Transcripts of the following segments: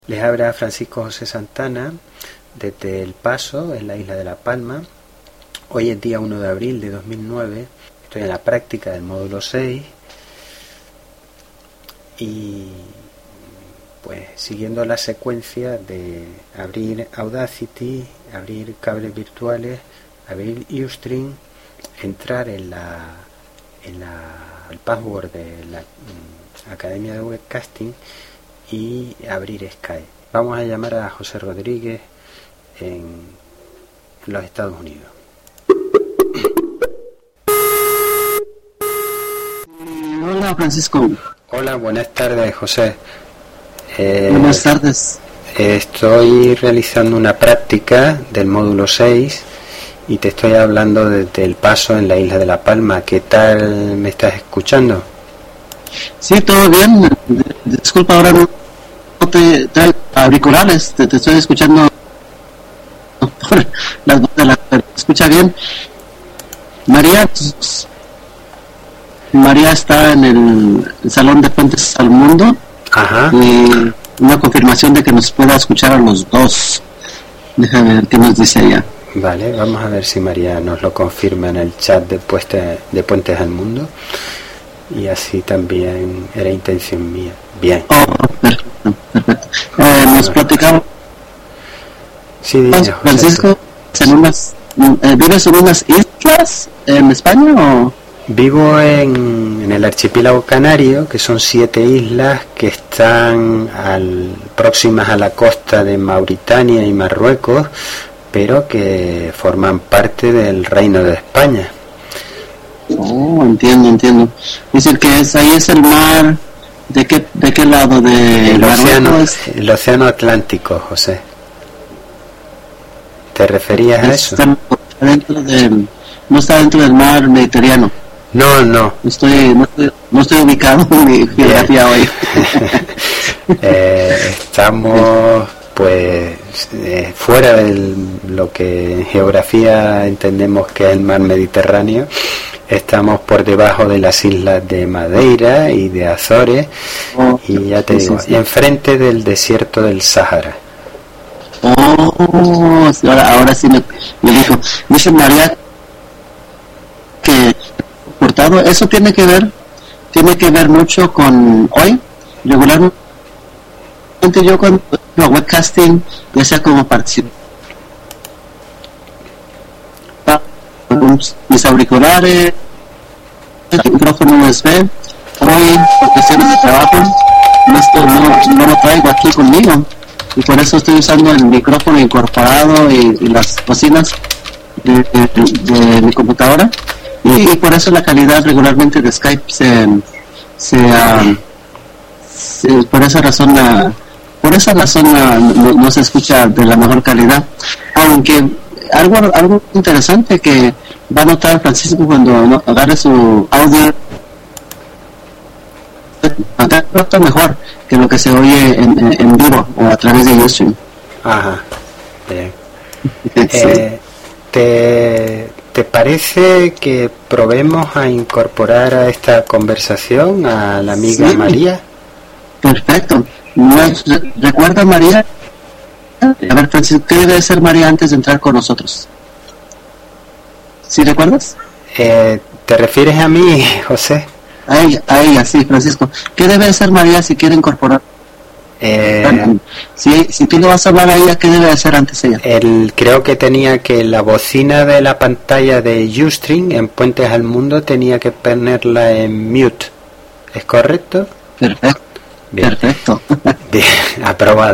Les habla Francisco José Santana desde El Paso, en la isla de La Palma. Hoy es día 1 de abril de 2009. Estoy en la práctica del módulo 6 y pues siguiendo la secuencia de abrir Audacity, abrir cables virtuales, abrir Ustream, entrar en el password de la Academia de Webcasting y abrir Skype. Vamos a llamar a José Rodríguez en los Estados Unidos. Hola, Francisco. Hola, buenas tardes, José. Buenas tardes. Estoy realizando una práctica del módulo 6 y te estoy hablando desde El Paso, en la isla de La Palma. ¿Qué tal me estás escuchando? Sí, todo bien. Disculpa, ahora no te traigo auriculares, te estoy escuchando por las voces de la... ¿Escucha bien? María está en el Salón de Puentes al Mundo. Ajá. Y una confirmación de que nos pueda escuchar a los dos. Déjame ver qué nos dice ella. Vale, vamos a ver si María nos lo confirma en el chat de Puentes al Mundo. Y así también era intención mía. Bien. Oh, perfecto. Nos platicamos. Sí, dice, Francisco, ¿vives en unas islas en España o...? Vivo en el archipiélago canario, que son 7 islas que están próximas a la costa de Mauritania y Marruecos, pero que forman parte del Reino de España. Oh, entiendo. Es decir, que ahí es el mar. ¿De qué lado? El océano Atlántico, José. ¿Te referías a eso? No está dentro del mar Mediterráneo. No. No estoy ubicado en mi geografía hoy. Estamos pues fuera de lo que en geografía entendemos que es el mar Mediterráneo. Estamos por debajo de las islas de Madeira y de Azores, y ya te digo, sí. Enfrente del desierto del Sáhara. Ahora sí me dijo. Dice María que portado, eso tiene que ver mucho con hoy. Regularmente yo cuando webcasting, ya sea como participante, mis auriculares, el micrófono USB, hoy por cuestiones de trabajo no lo traigo aquí conmigo y por eso estoy usando el micrófono incorporado y las bocinas de mi computadora y por eso la calidad regularmente de Skype por esa razón no se escucha de la mejor calidad, aunque algo interesante que va a notar Francisco cuando agarre su audio está mejor que lo que se oye en vivo o a través de Ustream. Ajá, bien. ¿Te parece que probemos a incorporar a esta conversación a la amiga María? Perfecto. ¿Recuerda María? A ver, Francisco, ¿qué debe ser María antes de entrar con nosotros? ¿Sí recuerdas? ¿Te refieres a mí, José? A ella, sí, Francisco. ¿Qué debe ser María si quiere incorporar? Si tú le vas a hablar a ella, ¿qué debe hacer antes ella? Creo que tenía que la bocina de la pantalla de Ustream en Puentes al Mundo tenía que ponerla en mute. ¿Es correcto? Perfecto. Bien. Perfecto. Bien, aprobado.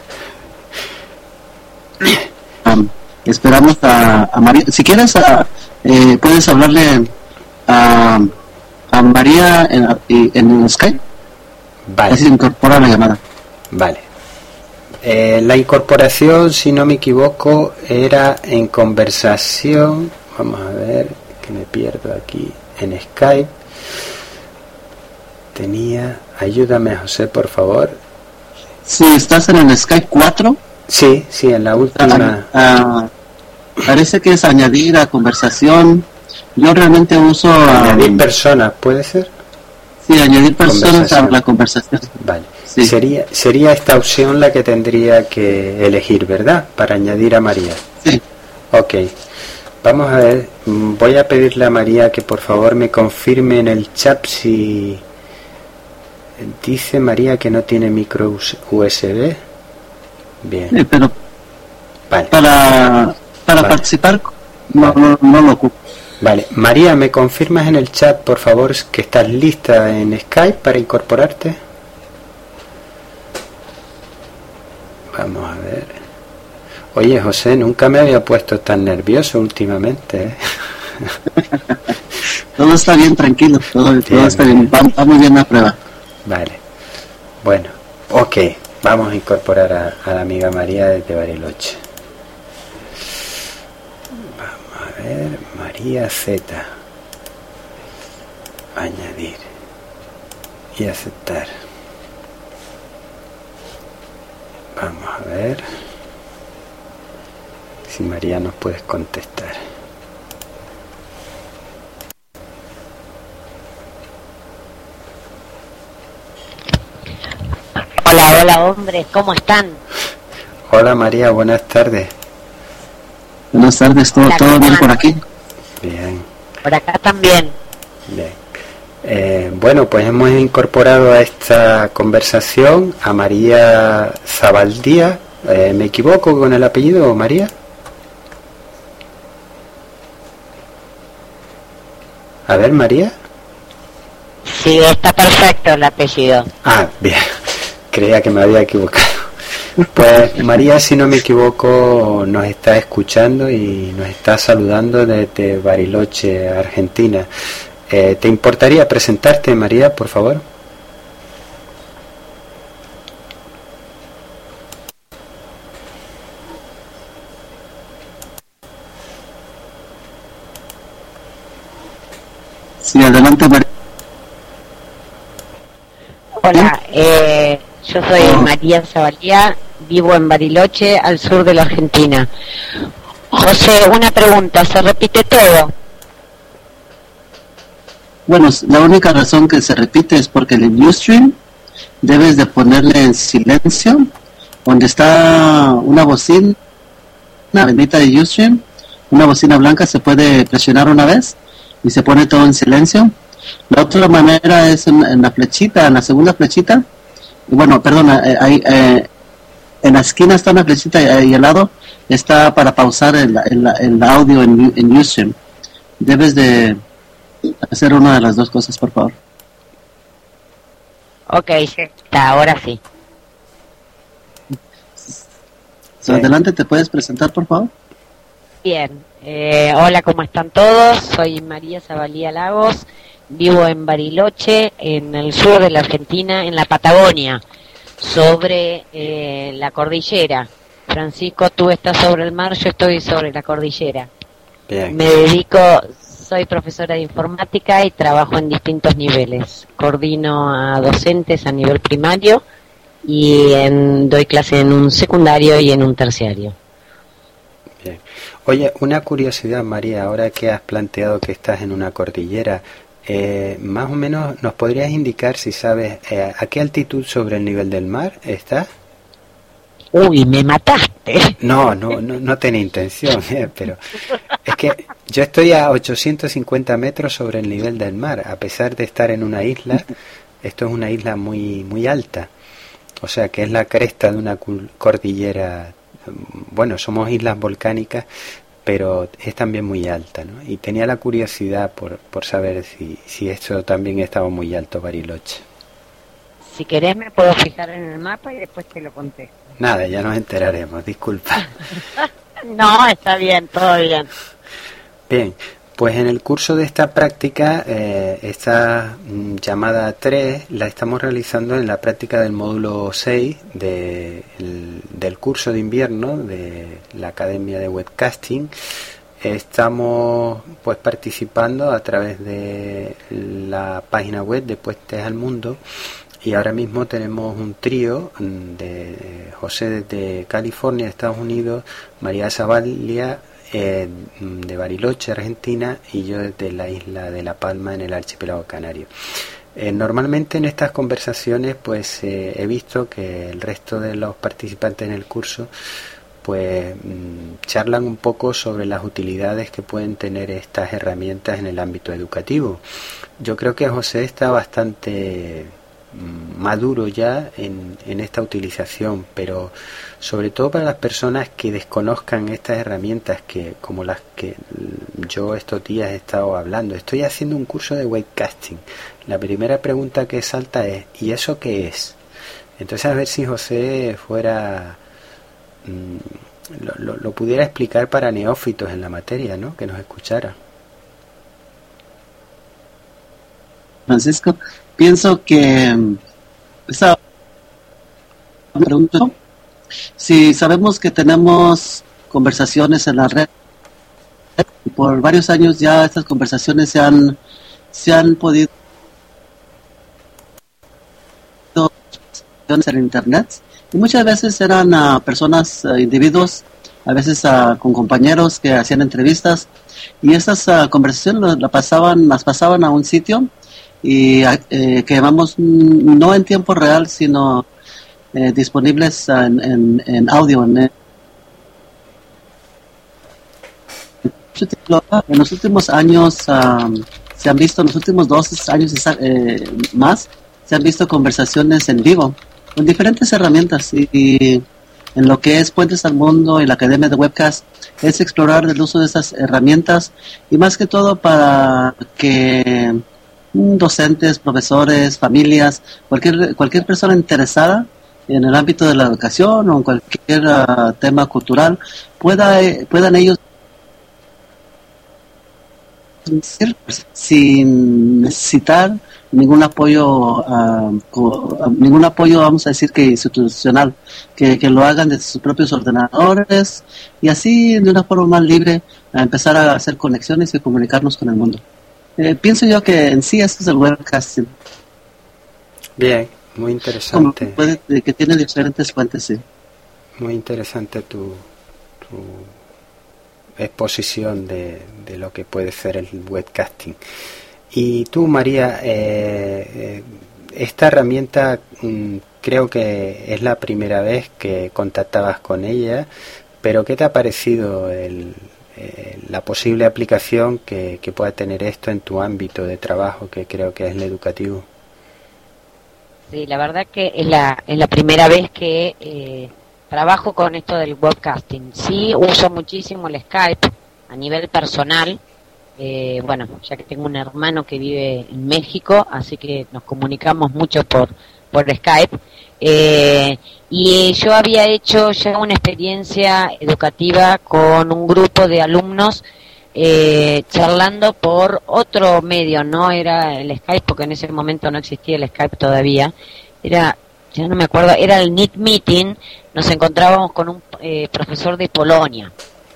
Esperamos a María. Si quieres, puedes hablarle a María en Skype. Vale. Así se incorpora la llamada. Vale. La incorporación, si no me equivoco, era en conversación. Vamos a ver, que me pierdo aquí en Skype. Ayúdame, José, por favor. Si estás en el Skype 4. Sí, en la última. Parece que es añadir a conversación. Yo realmente uso... Añadir personas, ¿puede ser? Sí, añadir personas a la conversación. Vale. Sí. Sería esta opción la que tendría que elegir, ¿verdad? Para añadir a María. Sí. Ok. Vamos a ver. Voy a pedirle a María que por favor me confirme en el chat si... Dice María que no tiene micro USB. Bien. Sí, pero Vale. para Vale. participar no lo ocupo. Vale. María, ¿me confirmas en el chat, por favor, que estás lista en Skype para incorporarte? Vamos a ver. Oye, José, nunca me había puesto tan nervioso últimamente, ¿eh? Todo está bien, tranquilo. Todo está bien. Va muy bien la prueba. Vale. Bueno, ok. Vamos a incorporar a la amiga María desde Bariloche. Vamos a ver. María Z. Añadir. Y aceptar. Vamos a ver si María nos puedes contestar. Hola hombres, ¿cómo están? Hola María, buenas tardes. Buenas tardes, todo bien por aquí. Bien. Por acá también. Bien. Bueno, pues hemos incorporado a esta conversación a María Zabaldía. ¿Me equivoco con el apellido, María? A ver, María. Sí, está perfecto el apellido. Ah, bien. Creía que me había equivocado. Pues María, si no me equivoco, nos está escuchando y nos está saludando desde Bariloche, Argentina. ¿Te importaría presentarte, María, por favor? Sí, adelante, María. Hola, yo soy María Zabalía, vivo en Bariloche, al sur de la Argentina. José, una pregunta, ¿se repite todo? Bueno, la única razón que se repite es porque en el Ustream debes de ponerle en silencio, donde está una bocina, una bendita de Ustream, una bocina blanca, se puede presionar una vez y se pone todo en silencio. La otra manera es en la flechita, en la segunda flechita, bueno, perdona, ahí, en la esquina está una flechita y al lado está para pausar el audio en Ustream. Debes de hacer una de las dos cosas, por favor. Ok, está, ahora sí. So, adelante, ¿te puedes presentar, por favor? Bien, hola, ¿cómo están todos? Soy María Zabalía Lagos, vivo en Bariloche, en el sur de la Argentina, en la Patagonia, sobre la cordillera. Francisco, tú estás sobre el mar, yo estoy sobre la cordillera. Bien. Me dedico, soy profesora de informática y trabajo en distintos niveles. Coordino a docentes a nivel primario y doy clase en un secundario y en un terciario. Bien. Oye, una curiosidad, María, ahora que has planteado que estás en una cordillera, más o menos nos podrías indicar si sabes a qué altitud sobre el nivel del mar estás. Uy, me mataste. No tenía intención, pero es que yo estoy a 850 metros sobre el nivel del mar, a pesar de estar en una isla. Esto es una isla muy muy alta, o sea que es la cresta de una cordillera. Bueno, somos islas volcánicas, pero es también muy alta, ¿no? Y tenía la curiosidad por saber si esto también estaba muy alto, Bariloche. Si querés me puedo fijar en el mapa y después te lo contesto. Nada, ya nos enteraremos, disculpa. No, está bien, todo bien. Bien, pues en el curso de esta práctica, esta llamada 3, la estamos realizando en la práctica del módulo 6 del curso de invierno de la Academia de Webcasting. Estamos pues participando a través de la página web de Puentes al Mundo. Y ahora mismo tenemos un trío de José desde California, Estados Unidos, María Zabalía de Bariloche, Argentina, y yo desde la isla de La Palma en el archipiélago canario. Normalmente en estas conversaciones pues he visto que el resto de los participantes en el curso pues charlan un poco sobre las utilidades que pueden tener estas herramientas en el ámbito educativo. Yo creo que José está bastante maduro ya en esta utilización, pero sobre todo para las personas que desconozcan estas herramientas, que como las que yo estos días he estado hablando. Estoy haciendo un curso de webcasting. La primera pregunta que salta es: ¿y eso qué es? Entonces, a ver si José fuera lo pudiera explicar para neófitos en la materia, ¿no? Que nos escuchara. Francisco, pienso que esa pregunta, si sabemos que tenemos conversaciones en la red, por varios años ya estas conversaciones se han podido en internet, y muchas veces eran personas, individuos, a veces con compañeros que hacían entrevistas, y estas conversaciones las pasaban a un sitio y que llamamos no en tiempo real, sino disponibles en audio. En los últimos años se han visto, en los últimos 2 años más, se han visto conversaciones en vivo con diferentes herramientas, y en lo que es Puentes al Mundo y la Academia de Webcast es explorar el uso de estas herramientas, y más que todo para que docentes, profesores, familias, cualquier persona interesada en el ámbito de la educación o en cualquier tema cultural puedan ellos, sin necesitar ningún apoyo, vamos a decir, que institucional, que lo hagan desde sus propios ordenadores, y así de una forma más libre a empezar a hacer conexiones y comunicarnos con el mundo. Pienso yo que en sí esto es el webcasting. Bien, muy interesante. Que tiene diferentes fuentes, sí. Muy interesante tu exposición de lo que puede ser el webcasting. Y tú, María, esta herramienta creo que es la primera vez que contactabas con ella, pero ¿qué te ha parecido la posible aplicación que pueda tener esto en tu ámbito de trabajo, que creo que es el educativo? Sí, la verdad que es la primera vez que trabajo con esto del webcasting. Sí, uso muchísimo el Skype a nivel personal. Bueno, ya que tengo un hermano que vive en México, así que nos comunicamos mucho por Skype. Y yo había hecho ya una experiencia educativa con un grupo de alumnos charlando por otro medio, no era el Skype, porque en ese momento no existía el Skype todavía, ya no me acuerdo, era el Need Meeting. Nos encontrábamos con un profesor de Polonia,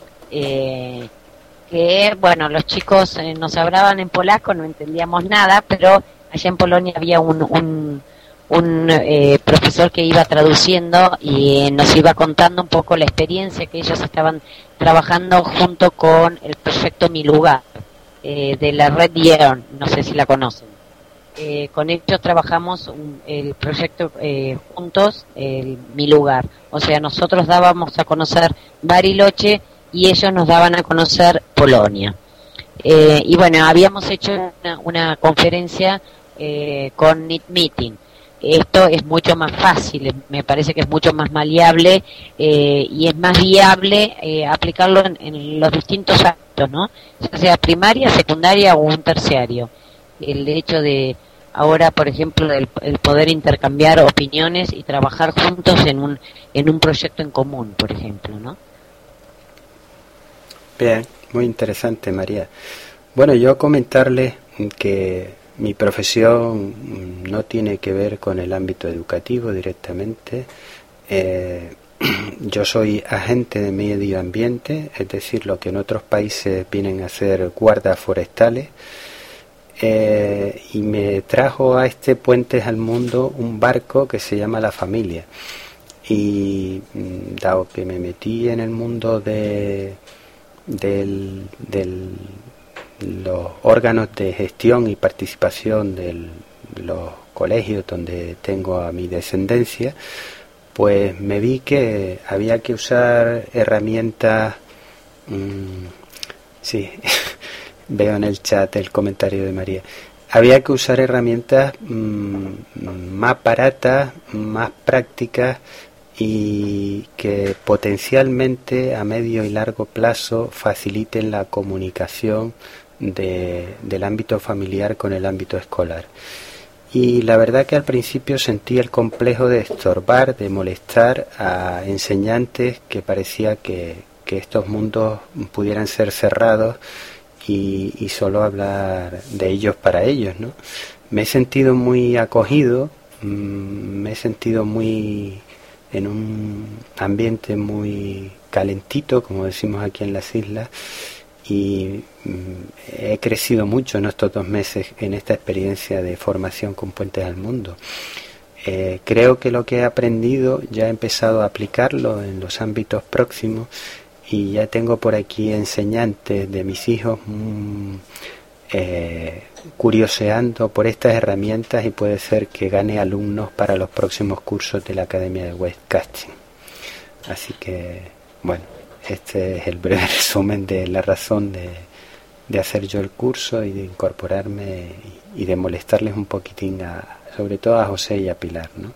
que bueno, los chicos nos hablaban en polaco, no entendíamos nada, pero allá en Polonia había un profesor que iba traduciendo y nos iba contando un poco la experiencia que ellos estaban trabajando junto con el proyecto Mi Lugar, de la red Yearn, no sé si la conocen. Con ellos trabajamos el proyecto juntos, Mi Lugar. O sea, nosotros dábamos a conocer Bariloche y ellos nos daban a conocer Polonia. Y bueno, habíamos hecho una conferencia con Need Meeting. Esto es mucho más fácil, me parece que es mucho más maleable y es más viable aplicarlo en los distintos ámbitos, ¿no? Ya sea primaria, secundaria o un terciario. El hecho de ahora, por ejemplo, el poder intercambiar opiniones y trabajar juntos en un proyecto en común, por ejemplo, ¿no? Bien, muy interesante, María. Bueno, yo comentarles que mi profesión no tiene que ver con el ámbito educativo directamente. Yo soy agente de medio ambiente, es decir, lo que en otros países vienen a ser guardas forestales. Y me trajo a este Puentes al Mundo un barco que se llama La Familia. Y dado que me metí en el mundo de los órganos de gestión y participación del los colegios donde tengo a mi descendencia, pues me vi que había que usar herramientas, sí, veo en el chat el comentario de María, había que usar herramientas más baratas, más prácticas y que potencialmente a medio y largo plazo faciliten la comunicación del ámbito familiar con el ámbito escolar. Y la verdad que al principio sentí el complejo de estorbar, de molestar a enseñantes que parecía que estos mundos pudieran ser cerrados y solo hablar de ellos para ellos, ¿no? Me he sentido muy acogido, me he sentido muy en un ambiente muy calentito, como decimos aquí en las islas, y he crecido mucho en estos 2 meses en esta experiencia de formación con Puentes al Mundo. Creo que lo que he aprendido ya he empezado a aplicarlo en los ámbitos próximos y ya tengo por aquí enseñantes de mis hijos curioseando por estas herramientas y puede ser que gane alumnos para los próximos cursos de la Academia de Webcasting. Así que, bueno, este es el breve resumen de la razón de hacer yo el curso y de incorporarme y de molestarles un poquitín, sobre todo a José y a Pilar, ¿no?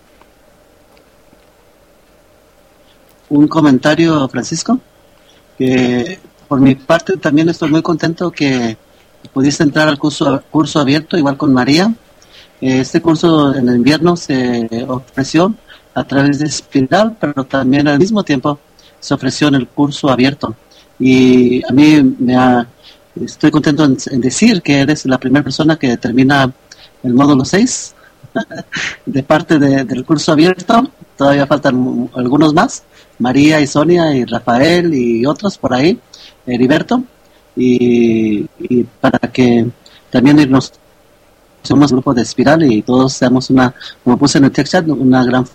Un comentario, Francisco, que por mi parte también estoy muy contento que pudiste entrar al curso abierto, igual con María. Este curso en el invierno se ofreció a través de Espiral, pero también al mismo tiempo se ofreció en el curso abierto. Y a mí estoy contento en decir que eres la primera persona que termina el módulo 6 de parte del curso abierto. Todavía faltan algunos más, María y Sonia y Rafael y otros por ahí, Heriberto, y para que también somos grupo de Espiral y todos seamos como puse en el chat, una gran.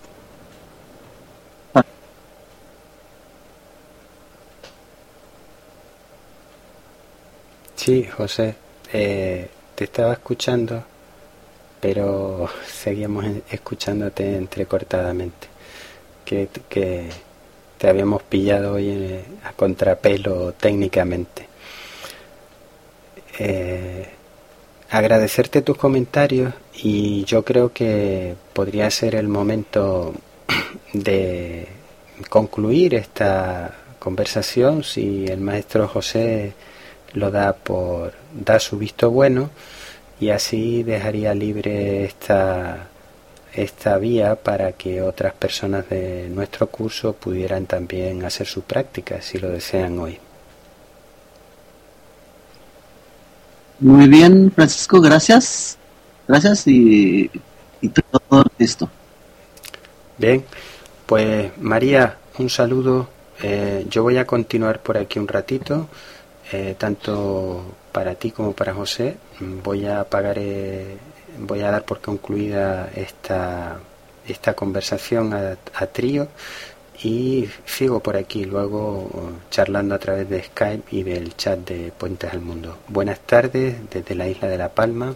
Sí, José, te estaba escuchando, pero seguíamos escuchándote entrecortadamente, que te habíamos pillado hoy a contrapelo técnicamente. Agradecerte tus comentarios y yo creo que podría ser el momento de concluir esta conversación si el maestro José lo da su visto bueno, y así dejaría libre esta vía para que otras personas de nuestro curso pudieran también hacer su práctica si lo desean hoy. Muy bien, Francisco, gracias y todo listo. Bien, pues María, un saludo. Yo voy a continuar por aquí un ratito, tanto para ti como para José. Voy a dar por concluida esta conversación a trío y sigo por aquí luego charlando a través de Skype y del chat de Puentes al Mundo. Buenas tardes desde la isla de La Palma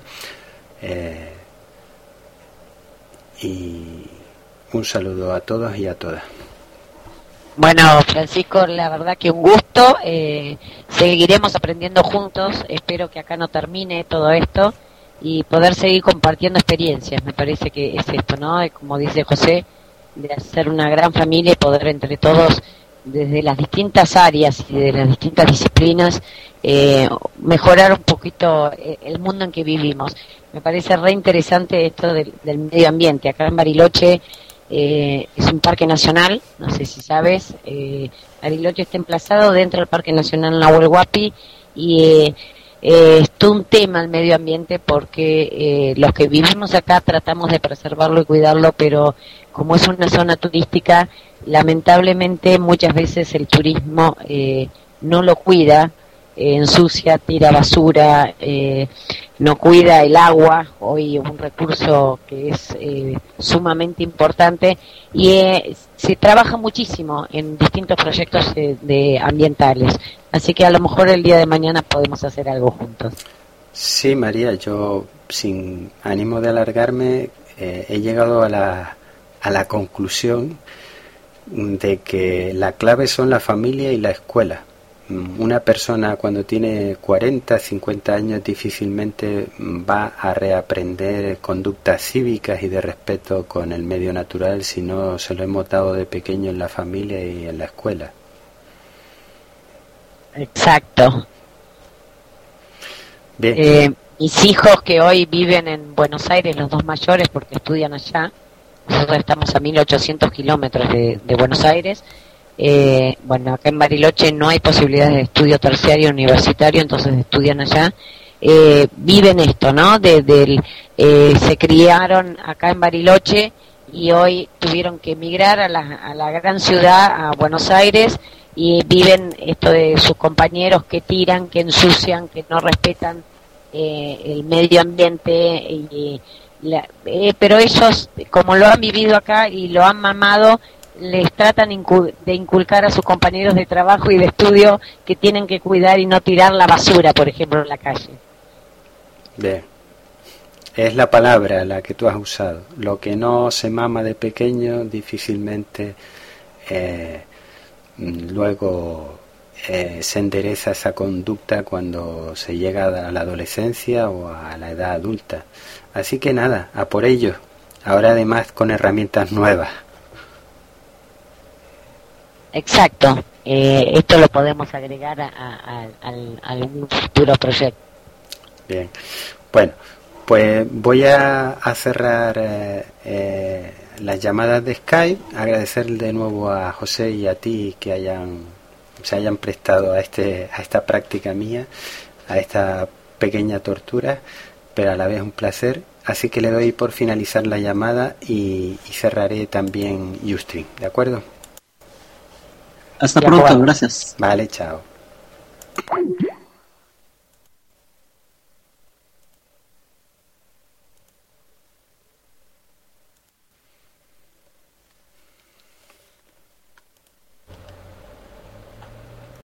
y un saludo a todos y a todas. Bueno, Francisco, la verdad que un gusto. Seguiremos aprendiendo juntos. Espero que acá no termine todo esto y poder seguir compartiendo experiencias. Me parece que es esto, ¿no? Como dice José, de hacer una gran familia y poder entre todos, desde las distintas áreas y de las distintas disciplinas, mejorar un poquito el mundo en que vivimos. Me parece re interesante esto del medio ambiente. Acá en Bariloche es un parque nacional, no sé si sabes, Bariloche está emplazado dentro del Parque Nacional Nahuel Huapi y es todo un tema el medio ambiente porque los que vivimos acá tratamos de preservarlo y cuidarlo, pero como es una zona turística, lamentablemente muchas veces el turismo no lo cuida, ensucia, tira basura, no cuida el agua, hoy un recurso que es sumamente importante, y se trabaja muchísimo en distintos proyectos de ambientales, así que a lo mejor el día de mañana podemos hacer algo juntos. Sí, María, yo sin ánimo de alargarme, he llegado a la conclusión de que la clave son la familia y la escuela. Una persona cuando tiene 40, 50 años difícilmente va a reaprender conductas cívicas y de respeto con el medio natural si no se lo hemos dado de pequeño en la familia y en la escuela. Exacto. Bien. Mis hijos que hoy viven en Buenos Aires, los dos mayores, porque estudian allá, nosotros estamos a 1800 kilómetros de Buenos Aires. Bueno, acá en Bariloche no hay posibilidades de estudio terciario universitario, entonces estudian allá. Viven esto, ¿no? Se criaron acá en Bariloche y hoy tuvieron que emigrar a la gran ciudad, a Buenos Aires, y viven esto de sus compañeros que tiran, que ensucian, que no respetan el medio ambiente, pero ellos, como lo han vivido acá y lo han mamado, les tratan de inculcar a sus compañeros de trabajo y de estudio que tienen que cuidar y no tirar la basura, por ejemplo, en la calle. Bien. Es la palabra la que tú has usado. Lo que no se mama de pequeño difícilmente luego se endereza esa conducta cuando se llega a la adolescencia o a la edad adulta. Así que nada, a por ello. Ahora además con herramientas nuevas. Exacto. Esto lo podemos agregar a algún futuro proyecto. Bien. Bueno, pues voy a cerrar las llamadas de Skype. Agradecer de nuevo a José y a ti que se hayan prestado a esta práctica mía, a esta pequeña tortura, pero a la vez un placer. Así que le doy por finalizar la llamada y cerraré también Ustream, ¿de acuerdo? Hasta pronto, gracias. Vale, chao.